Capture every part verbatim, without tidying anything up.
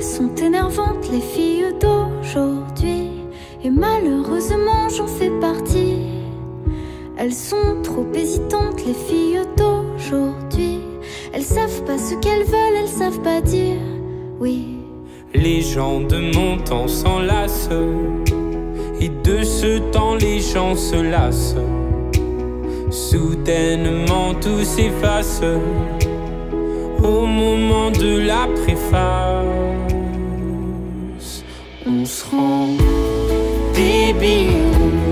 sont énervantes, les filles d'aujourd'hui. Et malheureusement, j'en fais partie. Elles sont trop hésitantes, les filles d'aujourd'hui. Elles savent pas ce qu'elles veulent, elles savent pas dire oui. Les gens de mon temps s'enlacent, et de ce temps les gens se lassent. Soudainement tout s'efface au moment de la préface. On se rend débile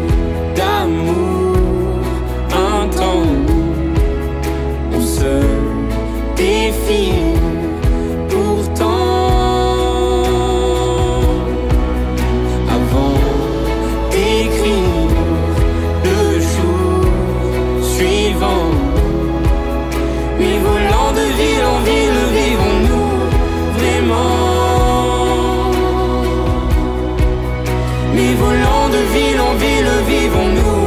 d'amour intense. On se défie pourtant. Avant d'écrire le jour suivant, mais volant de ville en ville, vivons-nous vraiment? Mais volant de ville en ville, vivons-nous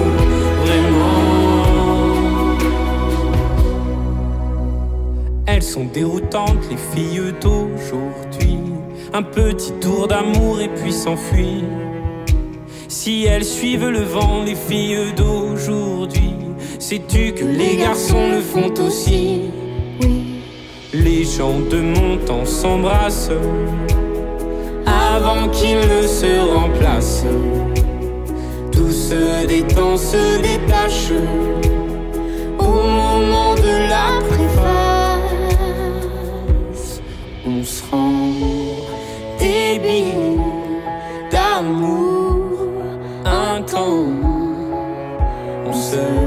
vraiment? Elles sont déroutantes, les filles d'aujourd'hui. Un petit tour d'amour et puis s'enfuir. Si elles suivent le vent, les filles d'aujourd'hui, sais-tu que les garçons le font aussi? Oui. Les gens de mon temps s'embrassent avant qu'ils ne se remplacent. Tout se détend, se détache au moment de la préface. On se rend débile d'amour intense. On se